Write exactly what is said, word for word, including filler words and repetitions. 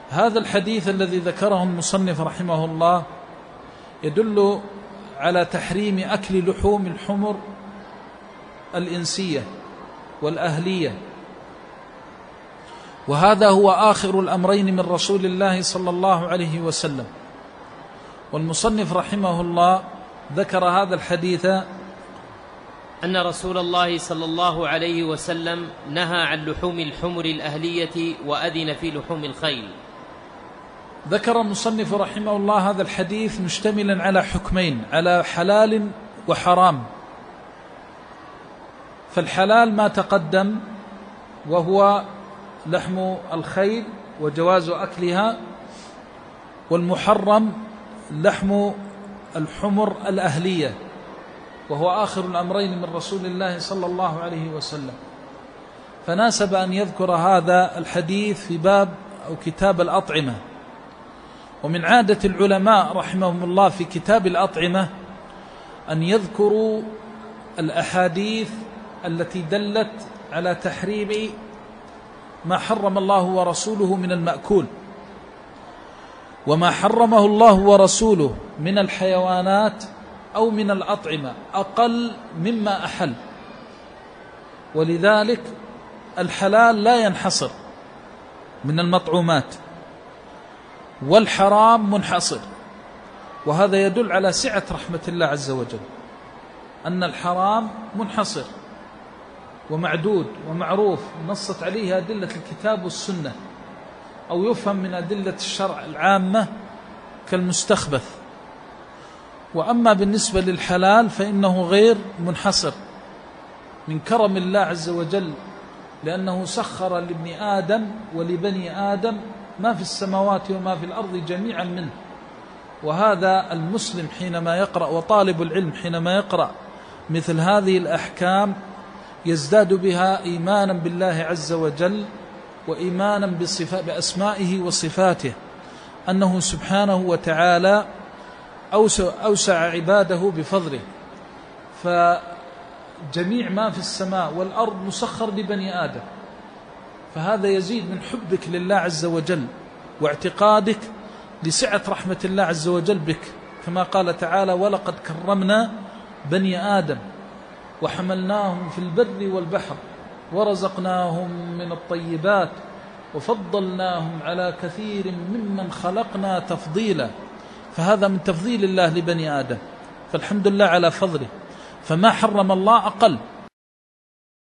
هذا الحديث الذي ذكره المصنف رحمه الله يدل على تحريم أكل لحوم الحمر الإنسية والأهلية، وهذا هو آخر الأمرين من رسول الله صلى الله عليه وسلم. والمصنف رحمه الله ذكر هذا الحديث أن رسول الله صلى الله عليه وسلم نهى عن لحوم الحمر الأهلية وأذن في لحوم الخيل. ذكر المصنف رحمه الله هذا الحديث مشتملا على حكمين، على حلال وحرام. فالحلال ما تقدم وهو لحم الخيل وجواز أكلها، والمحرم لحم الحمر الأهلية وهو آخر الأمرين من رسول الله صلى الله عليه وسلم. فناسب أن يذكر هذا الحديث في باب أو كتاب الأطعمة. ومن عادة العلماء رحمهم الله في كتاب الأطعمة أن يذكروا الأحاديث التي دلت على تحريم ما حرم الله ورسوله من المأكول، وما حرمه الله ورسوله من الحيوانات أو من الأطعمة أقل مما أحل. ولذلك الحلال لا ينحصر من المطعومات، والحرام منحصر. وهذا يدل على سعة رحمة الله عز وجل، أن الحرام منحصر ومعدود ومعروف نصت عليه أدلة الكتاب والسنة، أو يفهم من أدلة الشرع العامة كالمستخبث. وأما بالنسبة للحلال فإنه غير منحصر من كرم الله عز وجل، لأنه سخر لابن آدم ولبني آدم ما في السماوات وما في الأرض جميعا منه. وهذا المسلم حينما يقرأ، وطالب العلم حينما يقرأ مثل هذه الأحكام يزداد بها إيمانا بالله عز وجل، وإيمانا بأسمائه وصفاته، أنه سبحانه وتعالى أوسع عباده بفضله. فجميع ما في السماء والأرض مسخر لبني آدم، فهذا يزيد من حبك لله عز وجل واعتقادك لسعة رحمة الله عز وجل بك، كما قال تعالى: ولقد كرمنا بني آدم وحملناهم في البر والبحر ورزقناهم من الطيبات وفضلناهم على كثير ممن خلقنا تفضيلا. فهذا من تفضيل الله لبني آدم، فالحمد لله على فضله. فما حرم الله أقل،